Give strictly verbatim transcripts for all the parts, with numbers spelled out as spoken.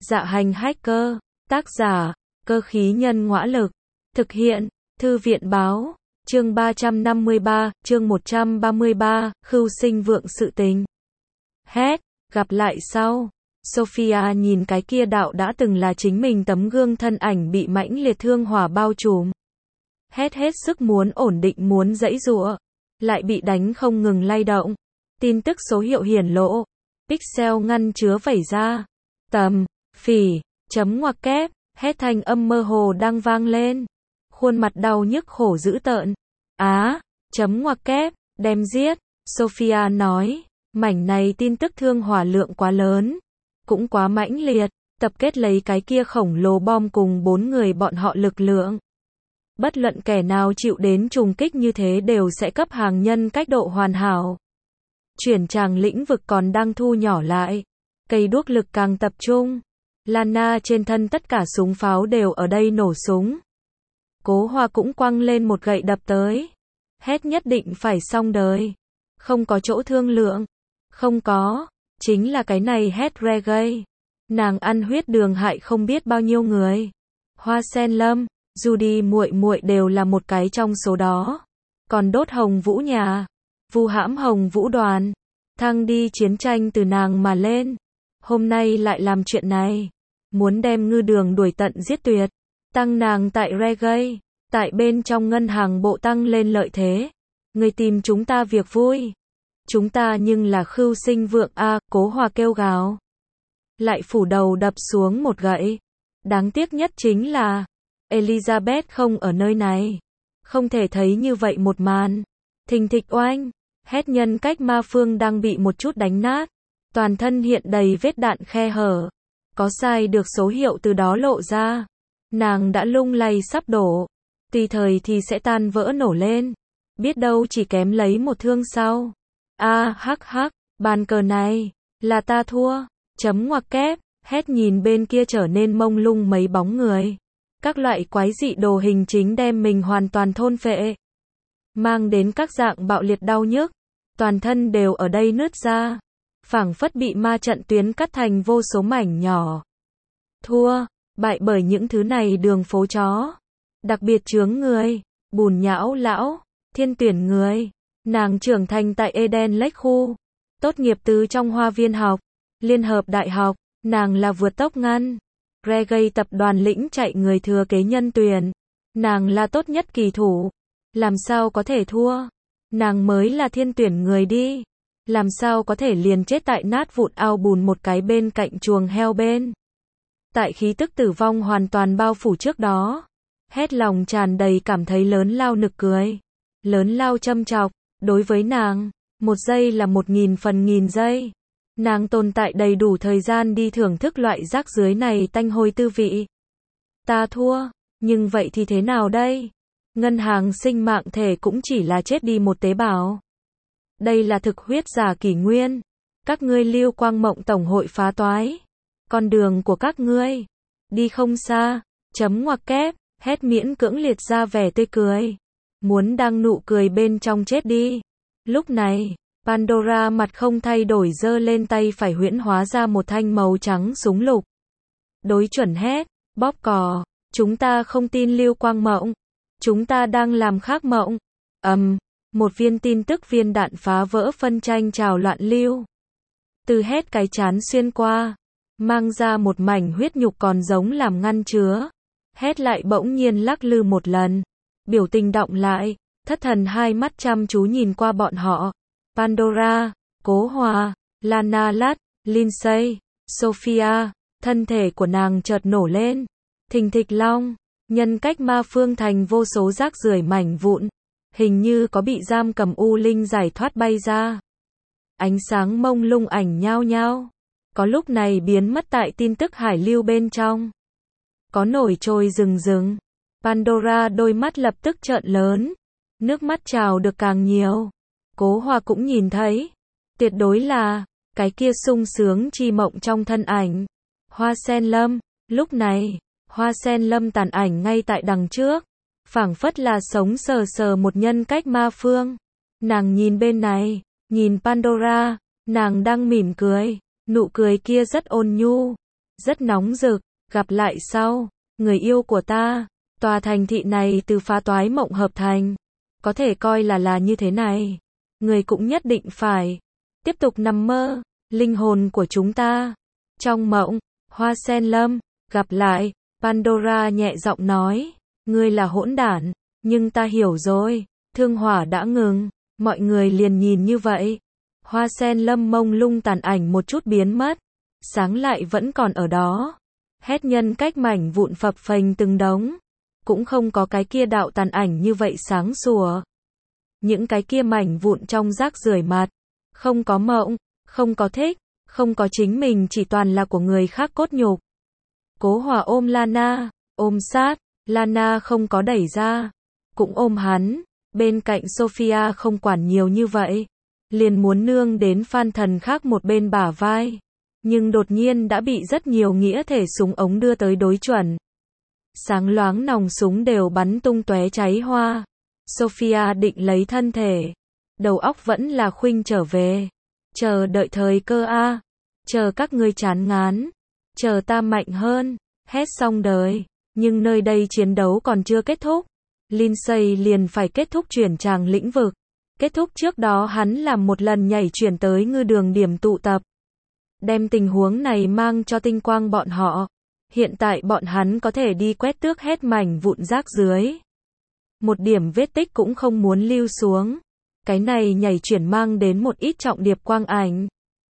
Dạ hành hacker, tác giả, cơ khí nhân ngõa lực, thực hiện, thư viện báo, chương ba trăm năm mươi ba, chương một trăm ba mươi ba, khưu sinh vượng sự tình. Hét, gặp lại sau. Sophia nhìn cái kia đạo đã từng là chính mình tấm gương thân ảnh bị mãnh liệt thương hỏa bao trùm. Hét hết sức muốn ổn định muốn giãy giụa, lại bị đánh không ngừng lay động. Tin tức số hiệu hiển lộ. Pixel ngăn chứa vẩy ra. Tầm, phỉ, chấm ngoặc kép, hét thanh âm mơ hồ đang vang lên. Khuôn mặt đau nhức khổ dữ tợn. Á, chấm ngoặc kép, đem giết. Sophia nói, mảnh này tin tức thương hỏa lượng quá lớn, cũng quá mãnh liệt, tập kết lấy cái kia khổng lồ bom cùng bốn người bọn họ lực lượng. Bất luận kẻ nào chịu đến trùng kích như thế đều sẽ cấp hàng nhân cách độ hoàn hảo. Chuyển tràng lĩnh vực còn đang thu nhỏ lại. Cây đuốc lực càng tập trung. Lana trên thân tất cả súng pháo đều ở đây nổ súng. Cố Hoa cũng quăng lên một gậy đập tới. Hét nhất định phải xong đời. Không có chỗ thương lượng. Không có. Chính là cái này hét reggae. Nàng ăn huyết đường hại không biết bao nhiêu người. Hoa Sen Lâm, Judy muội muội đều là một cái trong số đó. Còn đốt Hồng Vũ nhà. Vu hãm Hồng Vũ đoàn. Thăng đi chiến tranh từ nàng mà lên. Hôm nay lại làm chuyện này. Muốn đem ngư đường đuổi tận giết tuyệt. Tăng nàng tại reggae. Tại bên trong ngân hàng bộ tăng lên lợi thế. Người tìm chúng ta việc vui. Chúng ta nhưng là khưu sinh vượng a, Cố Hòa kêu gào. Lại phủ đầu đập xuống một gậy. Đáng tiếc nhất chính là Elizabeth không ở nơi này. Không thể thấy như vậy một màn. Thình thịch oanh. Hét nhân cách ma phương đang bị một chút đánh nát. Toàn thân hiện đầy vết đạn khe hở. Có sai được số hiệu từ đó lộ ra. Nàng đã lung lay sắp đổ. Tùy thời thì sẽ tan vỡ nổ lên. Biết đâu chỉ kém lấy một thương sau. A hắc hắc, bàn cờ này, là ta thua. Chấm ngoặc kép, hét nhìn bên kia trở nên mông lung mấy bóng người. Các loại quái dị đồ hình chính đem mình hoàn toàn thôn phệ. Mang đến các dạng bạo liệt đau nhức. Toàn thân đều ở đây nứt ra. Phảng phất bị ma trận tuyến cắt thành vô số mảnh nhỏ. Thua, bại bởi những thứ này đường phố chó. Đặc biệt chướng người, bùn nhão lão, thiên tuyển người. Nàng trưởng thành tại Eden Lake khu. Tốt nghiệp từ trong Hoa Viên học, Liên hợp Đại học. Nàng là vượt tốc ngăn. Reggae tập đoàn lĩnh chạy người thừa kế nhân tuyển. Nàng là tốt nhất kỳ thủ. Làm sao có thể thua? Nàng mới là thiên tuyển người đi. Làm sao có thể liền chết tại nát vụn ao bùn một cái bên cạnh chuồng heo bên. Tại khí tức tử vong hoàn toàn bao phủ trước đó. Hét lòng tràn đầy cảm thấy lớn lao nực cười. Lớn lao châm chọc. Đối với nàng, một giây là một nghìn phần nghìn giây. Nàng tồn tại đầy đủ thời gian đi thưởng thức loại rác dưới này tanh hôi tư vị. Ta thua, nhưng vậy thì thế nào đây? Ngân hàng sinh mạng thể cũng chỉ là chết đi một tế bào. Đây là thực huyết giả kỷ nguyên. Các ngươi Lưu Quang Mộng Tổng hội phá toái. Con đường của các ngươi đi không xa. Chấm ngoặc kép, hét miễn cưỡng liệt ra vẻ tươi cười. Muốn đang nụ cười bên trong chết đi. Lúc này, Pandora mặt không thay đổi giơ lên tay phải huyễn hóa ra một thanh màu trắng súng lục. Đối chuẩn hét, bóp cò, chúng ta không tin Lưu Quang Mộng. Chúng ta đang làm khác mộng. Ầm, um, một viên tin tức viên đạn phá vỡ phân tranh trào loạn lưu. Từ hét cái chán xuyên qua, mang ra một mảnh huyết nhục còn giống làm ngăn chứa. Hét lại bỗng nhiên lắc lư một lần. Biểu tình động lại, thất thần hai mắt chăm chú nhìn qua bọn họ. Pandora, Cố Hòa, Lana Lát, Lindsay, Sophia, thân thể của nàng chợt nổ lên. Thình thịch long, nhân cách ma phương thành vô số rác rưởi mảnh vụn. Hình như có bị giam cầm u linh giải thoát bay ra. Ánh sáng mông lung ảnh nhao nhao. Có lúc này biến mất tại tin tức hải lưu bên trong. Có nổi trôi rừng rừng. Pandora đôi mắt lập tức trợn lớn. Nước mắt trào được càng nhiều. Cố Hòa cũng nhìn thấy. Tuyệt đối là cái kia sung sướng chi mộng trong thân ảnh. Hoa Sen Lâm. Lúc này, Hoa Sen Lâm tàn ảnh ngay tại đằng trước. Phảng phất là sống sờ sờ một nhân cách ma phương. Nàng nhìn bên này, nhìn Pandora. Nàng đang mỉm cười. Nụ cười kia rất ôn nhu. rất nóng rực, gặp lại sau, người yêu của ta, tòa thành thị này từ phá toái mộng hợp thành, có thể coi là là như thế này, người cũng nhất định phải tiếp tục nằm mơ, linh hồn của chúng ta, trong mộng, Hoa Sen Lâm, gặp lại, Pandora nhẹ giọng nói, ngươi là hỗn đản, nhưng ta hiểu rồi, thương hỏa đã ngừng, mọi người liền nhìn như vậy. Hoa Sen Lâm mông lung tàn ảnh một chút biến mất, sáng lại vẫn còn ở đó. Hét nhân cách mảnh vụn phập phềnh từng đống, cũng không có cái kia đạo tàn ảnh như vậy sáng sủa. Những cái kia mảnh vụn trong rác rưởi mặt, không có mộng, không có thích, không có chính mình, chỉ toàn là của người khác cốt nhục. Cố Hòa ôm Lana, ôm sát, Lana không có đẩy ra, cũng ôm hắn, bên cạnh Sophia không quản nhiều như vậy, liền muốn nương đến Phan Thần khác một bên bả vai, nhưng đột nhiên đã bị rất nhiều nghĩa thể súng ống đưa tới đối chuẩn. Sáng loáng nòng súng đều bắn tung tóe cháy hoa. Sophia định lấy thân thể, đầu óc vẫn là khuynh trở về, chờ đợi thời cơ a, chờ các ngươi chán ngán, chờ ta mạnh hơn, hét xong đời, nhưng nơi đây chiến đấu còn chưa kết thúc. Lindsay liền phải kết thúc chuyển tràng lĩnh vực. Kết thúc trước đó hắn làm một lần nhảy chuyển tới ngư đường điểm tụ tập. Đem tình huống này mang cho tinh quang bọn họ. Hiện tại bọn hắn có thể đi quét tước hết mảnh vụn rác dưới. Một điểm vết tích cũng không muốn lưu xuống. Cái này nhảy chuyển mang đến một ít trọng điệp quang ảnh.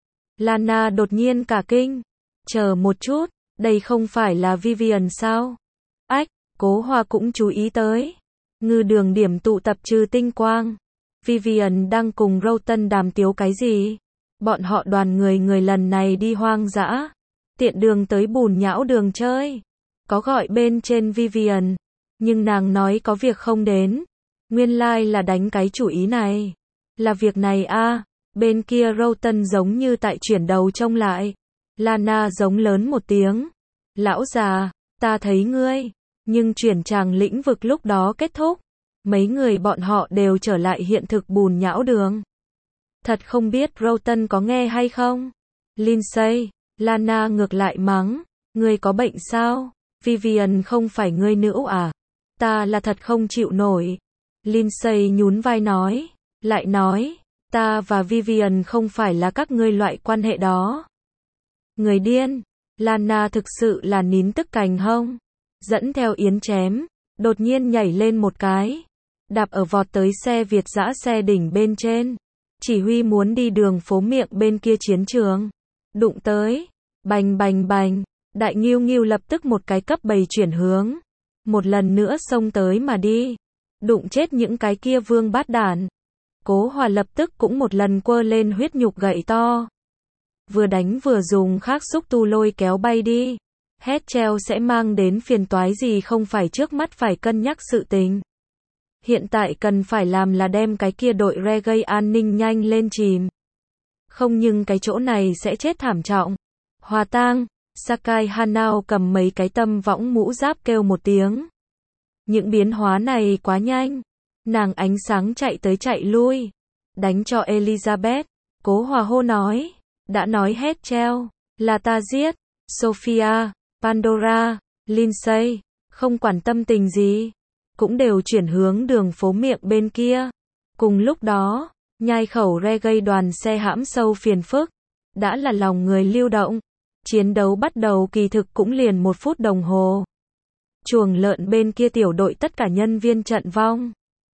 Lana đột nhiên cả kinh. Chờ một chút, đây không phải là Vivian sao? Ách, Cố Hòa cũng chú ý tới. Ngư đường điểm tụ tập trừ tinh quang. Vivian đang cùng Roughton đàm tiếu cái gì? Bọn họ đoàn người người lần này đi hoang dã. Tiện đường tới bùn nhão đường chơi. Có gọi bên trên Vivian. Nhưng nàng nói có việc không đến. Nguyên lai like là đánh cái chủ ý này. Là việc này a à. Bên kia Roughton giống như tại chuyển đầu trông lại. Lana giống lớn một tiếng. Lão già, ta thấy ngươi. Nhưng chuyển tràng lĩnh vực lúc đó kết thúc. Mấy người bọn họ đều trở lại hiện thực bùn nhão đường. Thật không biết Roughton có nghe hay không? Lindsay, Lana ngược lại mắng. Ngươi có bệnh sao? Vivian không phải ngươi nữ à? Ta là thật không chịu nổi. Lindsay nhún vai nói. Lại nói, ta và Vivian không phải là các ngươi loại quan hệ đó. Người điên. Lana thực sự là nín tức cành hông. Dẫn theo yến chém. Đột nhiên nhảy lên một cái. Đạp ở vọt tới xe Việt dã xe đỉnh bên trên. Chỉ huy muốn đi đường phố miệng bên kia chiến trường. Đụng tới. Bành bành bành. Đại Nghiêu Nghiêu lập tức một cái cấp bầy chuyển hướng. Một lần nữa xông tới mà đi. Đụng chết những cái kia vương bát đản. Cố Hòa lập tức cũng một lần quơ lên huyết nhục gậy to. Vừa đánh vừa dùng khắc xúc tu lôi kéo bay đi. Hét treo sẽ mang đến phiền toái gì không phải trước mắt phải cân nhắc sự tình. Hiện tại cần phải làm là đem cái kia đội reggae an ninh nhanh lên chìm. Không nhưng cái chỗ này sẽ chết thảm trọng. Hòa tang, Sakai Hanao cầm mấy cái tâm võng mũ giáp kêu một tiếng. Những biến hóa này quá nhanh. Nàng ánh sáng chạy tới chạy lui. Đánh cho Elizabeth. Cố Hòa hô nói. Đã nói hết treo. Là ta giết. Sophia, Pandora, Lindsay. Không quản tâm tình gì. Cũng đều chuyển hướng đường phố miệng bên kia. Cùng lúc đó, nhai khẩu reggae đoàn xe hãm sâu phiền phức. Đã là lòng người lưu động. Chiến đấu bắt đầu kỳ thực cũng liền một phút đồng hồ. Chuồng lợn bên kia tiểu đội tất cả nhân viên trận vong.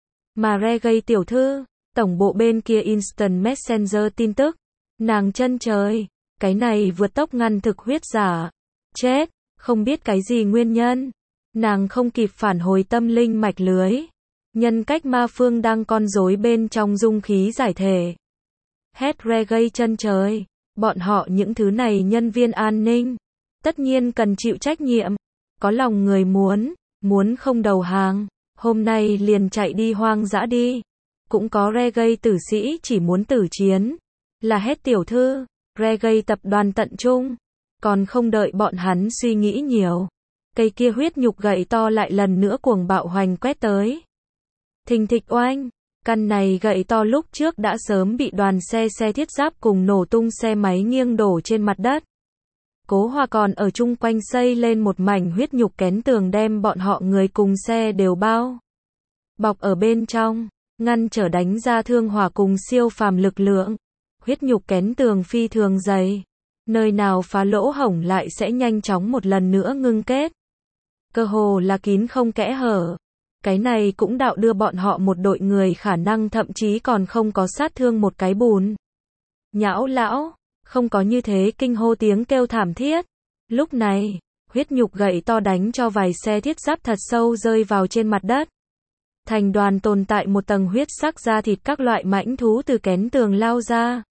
Mà reggae tiểu thư, tổng bộ bên kia Instant Messenger tin tức. Nàng chân trời, cái này vượt tốc ngăn thực huyết giả. Chết, không biết cái gì nguyên nhân. Nàng không kịp phản hồi tâm linh mạch lưới. Nhân cách ma phương đang con rối bên trong dung khí giải thể. Hét reggae chân trời. Bọn họ những thứ này nhân viên an ninh. Tất nhiên cần chịu trách nhiệm. Có lòng người muốn, muốn không đầu hàng. Hôm nay liền chạy đi hoang dã đi. Cũng có reggae tử sĩ chỉ muốn tử chiến. Là hết tiểu thư, reggae tập đoàn tận trung. Còn không đợi bọn hắn suy nghĩ nhiều. Cây kia huyết nhục gậy to lại lần nữa cuồng bạo hoành quét tới. Thình thịch oanh, căn này gậy to lúc trước đã sớm bị đoàn xe xe thiết giáp cùng nổ tung xe máy nghiêng đổ trên mặt đất. Cố Hòa còn ở chung quanh xây lên một mảnh huyết nhục kén tường đem bọn họ người cùng xe đều bao bọc ở bên trong, ngăn trở đánh ra thương hỏa cùng siêu phàm lực lượng. Huyết nhục kén tường phi thường dày, nơi nào phá lỗ hổng lại sẽ nhanh chóng một lần nữa ngưng kết. Cơ hồ là kín không kẽ hở. Cái này cũng đạo đưa bọn họ một đội người khả năng thậm chí còn không có sát thương một cái bùn. Nhão lão, không có như thế kinh hô tiếng kêu thảm thiết. Lúc này, huyết nhục gậy to đánh cho vài xe thiết giáp thật sâu rơi vào trên mặt đất. Thành đoàn tồn tại một tầng huyết sắc da thịt các loại mãnh thú từ kén tường lao ra.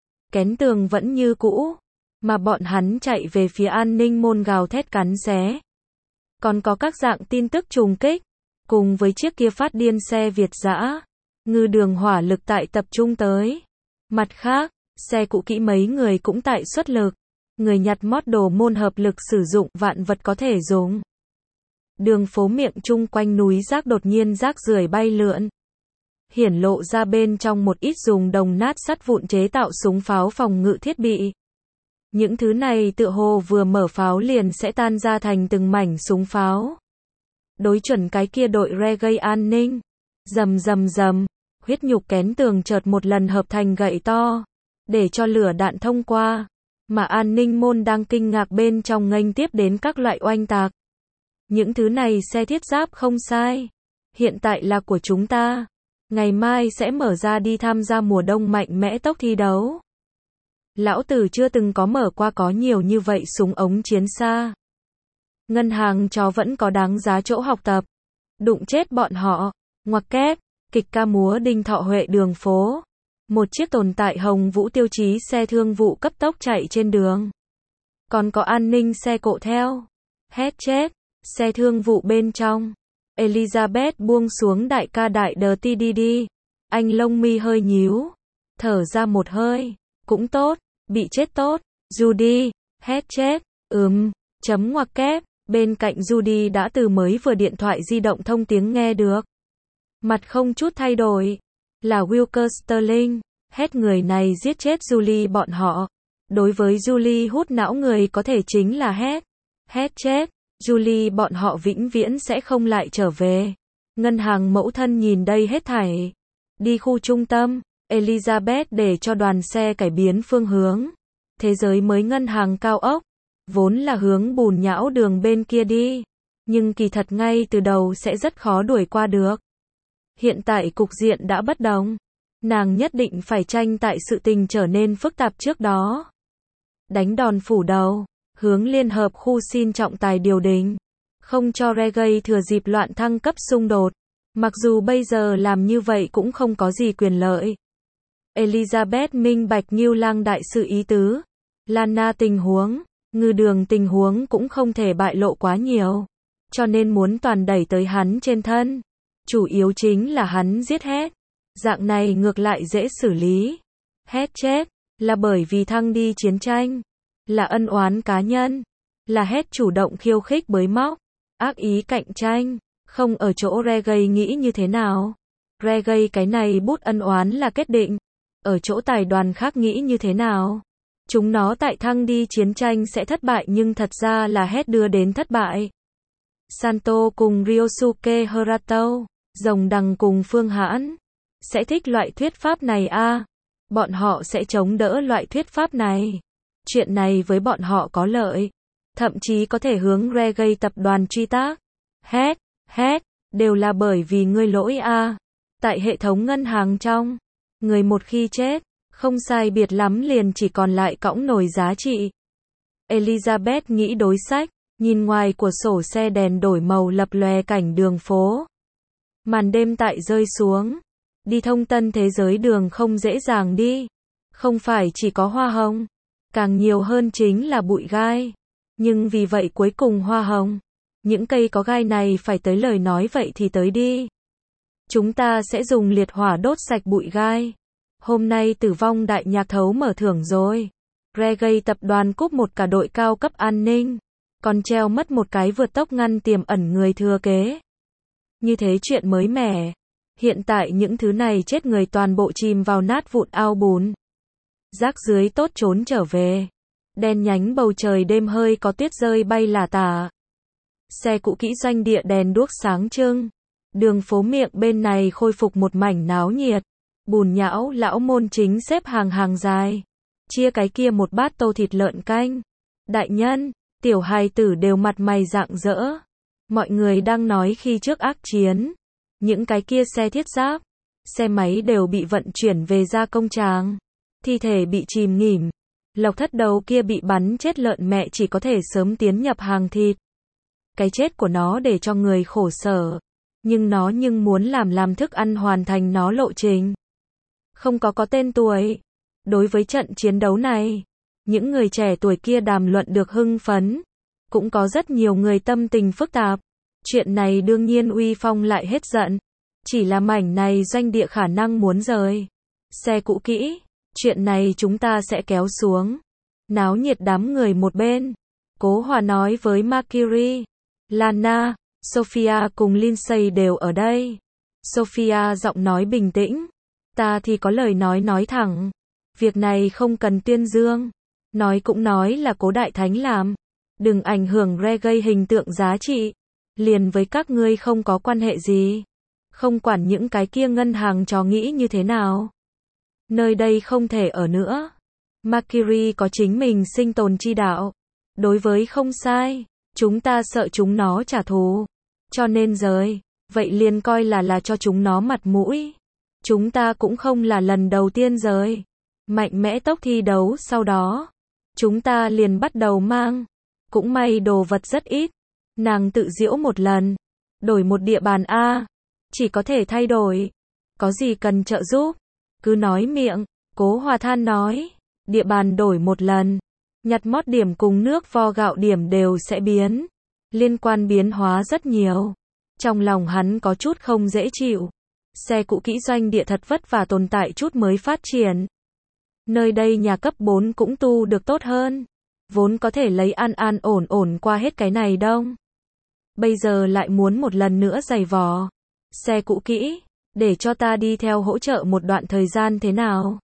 Kén tường vẫn như cũ, mà bọn hắn chạy về phía an ninh môn gào thét cắn xé. Còn có các dạng tin tức trùng kích, cùng với chiếc kia phát điên xe Việt dã, ngư đường hỏa lực tại tập trung tới. Mặt khác, xe cũ kỹ mấy người cũng tại xuất lực, người nhặt mót đồ môn hợp lực sử dụng vạn vật có thể dùng. Đường phố miệng chung quanh núi rác đột nhiên rác rưởi bay lượn. Hiển lộ ra bên trong một ít dùng đồng nát sắt vụn chế tạo súng pháo phòng ngự thiết bị. Những thứ này tựa hồ vừa mở pháo liền sẽ tan ra thành từng mảnh súng pháo. Đối chuẩn cái kia đội re gây an ninh. Rầm rầm rầm, huyết nhục kén tường chợt một lần hợp thành gậy to, để cho lửa đạn thông qua, mà an ninh môn đang kinh ngạc bên trong nghênh tiếp đến các loại oanh tạc. Những thứ này xe thiết giáp không sai, hiện tại là của chúng ta, ngày mai sẽ mở ra đi tham gia mùa đông mạnh mẽ tốc thi đấu. Lão tử chưa từng có mở qua có nhiều như vậy súng ống chiến xa. Ngân hàng chó vẫn có đáng giá chỗ học tập. Đụng chết bọn họ, ngoặc kép, kịch ca múa Đinh Thọ Huệ đường phố. Một chiếc tồn tại hồng vũ tiêu chí xe thương vụ cấp tốc chạy trên đường. Còn có an ninh xe cộ theo. Hét chết, xe thương vụ bên trong. Elizabeth buông xuống đại ca đại đờ ti đi đi. Anh lông mi hơi nhíu. Thở ra một hơi. Cũng tốt, bị chết tốt. Judy, hét chết, ừm, chấm ngoặc kép. Bên cạnh Judy đã từ mới vừa điện thoại di động thông tiếng nghe được. Mặt không chút thay đổi. Là Wilker Sterling. Hết người này giết chết Julie bọn họ. Đối với Julie hút não người có thể chính là hết. Hết chết. Julie bọn họ vĩnh viễn sẽ không lại trở về. Ngân hàng mẫu thân nhìn đây hết thảy. Đi khu trung tâm. Elizabeth để cho đoàn xe cải biến phương hướng. Thế giới mới ngân hàng cao ốc. Vốn là hướng bùn nhão đường bên kia đi. Nhưng kỳ thật ngay từ đầu sẽ rất khó đuổi qua được. Hiện tại cục diện đã bất đồng. Nàng nhất định phải tranh tại sự tình trở nên phức tạp trước đó. Đánh đòn phủ đầu. Hướng liên hợp khu xin trọng tài điều đình. Không cho Reggae thừa dịp loạn thăng cấp xung đột. Mặc dù bây giờ làm như vậy cũng không có gì quyền lợi. Elizabeth minh bạch Ngưu Lang đại sự ý tứ. Lana tình huống. Ngư đường tình huống cũng không thể bại lộ quá nhiều. Cho nên muốn toàn đẩy tới hắn trên thân. Chủ yếu chính là hắn giết hết. Dạng này ngược lại dễ xử lý. Hết chết. Là bởi vì thăng đi chiến tranh. Là ân oán cá nhân. Là hết chủ động khiêu khích bới móc. Ác ý cạnh tranh. Không ở chỗ Reggae nghĩ như thế nào. Reggae cái này bút ân oán là kết định. Ở chỗ tài đoàn khác nghĩ như thế nào. Chúng nó tại thăng đi chiến tranh sẽ thất bại nhưng thật ra là hết đưa đến thất bại. Santo cùng Ryosuke Harato, Rồng Đằng cùng Phương Hãn, sẽ thích loại thuyết pháp này a à? Bọn họ sẽ chống đỡ loại thuyết pháp này. Chuyện này với bọn họ có lợi. Thậm chí có thể hướng Reggae tập đoàn truy tác. Hét, hét, đều là bởi vì ngươi lỗi a à? Tại hệ thống ngân hàng trong, người một khi chết, không sai biệt lắm liền chỉ còn lại cõng nổi giá trị. Elizabeth nghĩ đối sách, nhìn ngoài của sổ xe đèn đổi màu lập lòe cảnh đường phố. Màn đêm tại rơi xuống. Đi thông tân thế giới đường không dễ dàng đi. Không phải chỉ có hoa hồng. Càng nhiều hơn chính là bụi gai. Nhưng vì vậy cuối cùng hoa hồng. Những cây có gai này phải tới lời nói vậy thì tới đi. Chúng ta sẽ dùng liệt hỏa đốt sạch bụi gai. Hôm nay tử vong đại nhạc thấu mở thưởng rồi. Reggae tập đoàn cúp một cả đội cao cấp an ninh. Còn treo mất một cái vượt tốc ngăn tiềm ẩn người thừa kế. Như thế chuyện mới mẻ. Hiện tại những thứ này chết người toàn bộ chìm vào nát vụn ao bùn. Rác dưới tốt trốn trở về. Đen nhánh bầu trời đêm hơi có tuyết rơi bay lả tả. Xe cũ kỹ doanh địa đèn đuốc sáng trưng. Đường phố miệng bên này khôi phục một mảnh náo nhiệt. Bùn nhão lão môn chính xếp hàng hàng dài. Chia cái kia một bát tô thịt lợn canh. Đại nhân, tiểu hài tử đều mặt mày rạng rỡ. Mọi người đang nói khi trước ác chiến. Những cái kia xe thiết giáp, xe máy đều bị vận chuyển về gia công tràng. Thi thể bị chìm nghỉm. Lộc Thất đầu kia bị bắn chết lợn mẹ chỉ có thể sớm tiến nhập hàng thịt. Cái chết của nó để cho người khổ sở. Nhưng nó nhưng muốn làm làm thức ăn hoàn thành nó lộ trình. Không có có tên tuổi. Đối với trận chiến đấu này, những người trẻ tuổi kia đàm luận được hưng phấn. Cũng có rất nhiều người tâm tình phức tạp. Chuyện này đương nhiên Uy Phong lại hết giận. Chỉ là mảnh này doanh địa khả năng muốn rời. Xe cũ kỹ, chuyện này chúng ta sẽ kéo xuống. Náo nhiệt đám người một bên. Cố Hòa nói với Mercury, Lana, Sophia cùng Lindsay đều ở đây. Sophia giọng nói bình tĩnh. Ta thì có lời nói nói thẳng. Việc này không cần tuyên dương. Nói cũng nói là Cố Đại Thánh làm. Đừng ảnh hưởng reggae hình tượng giá trị. Liền với các ngươi không có quan hệ gì. Không quản những cái kia ngân hàng chó nghĩ như thế nào. Nơi đây không thể ở nữa. Mercury có chính mình sinh tồn chi đạo. Đối với không sai, chúng ta sợ chúng nó trả thù. Cho nên rời, vậy liền coi là là cho chúng nó mặt mũi. Chúng ta cũng không là lần đầu tiên rời. Mạnh mẽ tốc thi đấu sau đó. Chúng ta liền bắt đầu mang. Cũng may đồ vật rất ít. Nàng tự giễu một lần. Đổi một địa bàn A. Chỉ có thể thay đổi. Có gì cần trợ giúp? Cứ nói miệng. Cố Hòa than nói. Địa bàn đổi một lần. Nhặt mót điểm cùng nước vo gạo điểm đều sẽ biến. Liên quan biến hóa rất nhiều. Trong lòng hắn có chút không dễ chịu. Xe cũ kỹ doanh địa thật vất vả tồn tại chút mới phát triển. Nơi đây nhà cấp bốn cũng tu được tốt hơn. Vốn có thể lấy an an ổn ổn qua hết cái này đông. Bây giờ lại muốn một lần nữa giày vò. Xe cũ kỹ, để cho ta đi theo hỗ trợ một đoạn thời gian thế nào?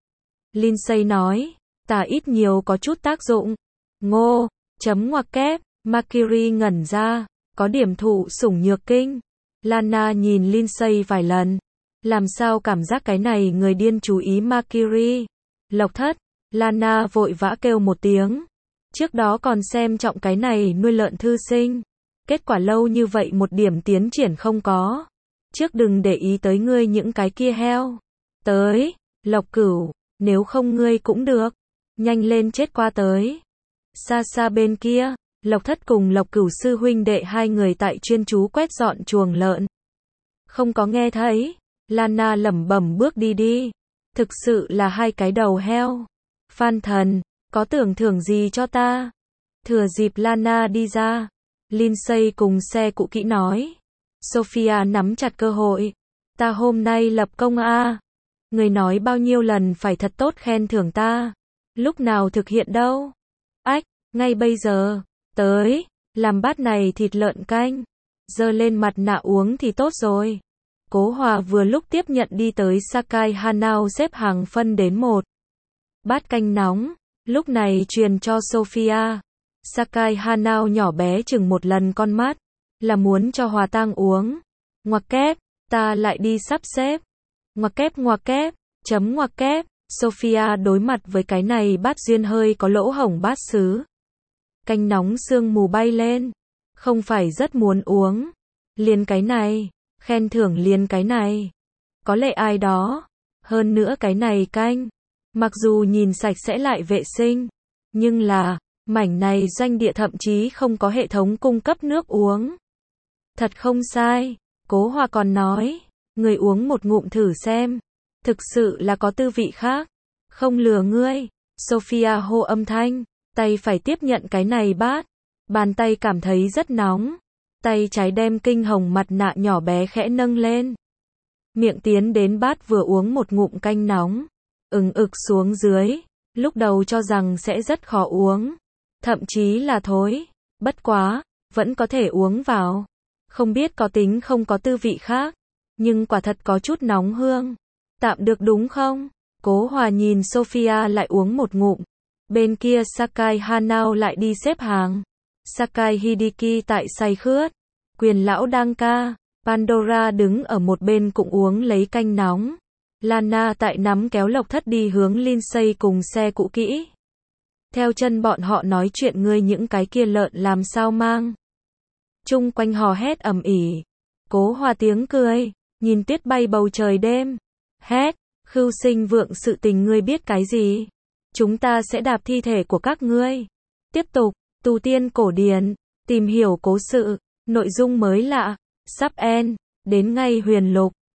Lindsay nói, ta ít nhiều có chút tác dụng. Ngô, chấm ngoặc kép, Mercury ngẩn ra, có điểm thụ sủng nhược kinh. Lana nhìn Lindsay vài lần. Làm sao cảm giác cái này người điên chú ý Mercury? Lộc Thất, Lana vội vã kêu một tiếng. Trước đó còn xem trọng cái này nuôi lợn thư sinh. Kết quả lâu như vậy một điểm tiến triển không có. Trước đừng để ý tới ngươi những cái kia heo. Tới, Lộc Cửu, nếu không ngươi cũng được. Nhanh lên chết qua tới. Xa xa bên kia, Lộc Thất cùng Lộc Cửu sư huynh đệ hai người tại chuyên chú quét dọn chuồng lợn. Không có nghe thấy. Lana lẩm bẩm bước đi đi. Thực sự là hai cái đầu heo. Phan thần, có tưởng thưởng gì cho ta? Thừa dịp Lana đi ra, Lindsay cùng xe cũ kỹ nói. Sophia nắm chặt cơ hội. Ta hôm nay lập công a. Người nói bao nhiêu lần phải thật tốt khen thưởng ta. Lúc nào thực hiện đâu? Ách, ngay bây giờ. Tới, làm bát này thịt lợn canh. Giơ lên mặt nạ uống thì tốt rồi. Cố Hòa vừa lúc tiếp nhận đi tới Sakai Hanao xếp hàng phân đến một. Bát canh nóng, lúc này truyền cho Sophia. Sakai Hanao nhỏ bé chừng một lần con mắt, là muốn cho Hòa Tang uống. Ngoặc kép, ta lại đi sắp xếp. Ngoặc kép ngoặc kép, chấm ngoặc kép. Sophia đối mặt với cái này bát duyên hơi có lỗ hổng bát sứ. Canh nóng sương mù bay lên. Không phải rất muốn uống. Liền cái này, khen thưởng liền cái này. Có lẽ ai đó. Hơn nữa cái này canh. Mặc dù nhìn sạch sẽ lại vệ sinh. Nhưng là, mảnh này doanh địa thậm chí không có hệ thống cung cấp nước uống. Thật không sai. Cố Hòa còn nói. Người uống một ngụm thử xem. Thực sự là có tư vị khác. Không lừa ngươi. Sophia hô âm thanh. Tay phải tiếp nhận cái này bát. Bàn tay cảm thấy rất nóng. Tay trái đem kinh hồng mặt nạ nhỏ bé khẽ nâng lên. Miệng tiến đến bát vừa uống một ngụm canh nóng. Ừng ực xuống dưới. Lúc đầu cho rằng sẽ rất khó uống. Thậm chí là thối. Bất quá, vẫn có thể uống vào. Không biết có tính không có tư vị khác. Nhưng quả thật có chút nóng hương. Tạm được đúng không? Cố Hòa nhìn Sophia lại uống một ngụm. Bên kia Sakai Hanao lại đi xếp hàng. Sakai Hideki tại say khướt. Quyền lão đang ca. Pandora đứng ở một bên cũng uống lấy canh nóng. Lana tại nắm kéo Lộc Thất đi hướng Lindsay cùng xe cũ kỹ. Theo chân bọn họ nói chuyện ngươi những cái kia lợn làm sao mang. Chung quanh hò hét ầm ĩ. Cố Hòa tiếng cười, nhìn tuyết bay bầu trời đêm. Hét, Khưu Sinh Vượng sự tình ngươi biết cái gì? Chúng ta sẽ đạp thi thể của các ngươi. Tiếp tục, tu tiên cổ điển, tìm hiểu cố sự, nội dung mới lạ, sắp end, đến ngay huyền lục.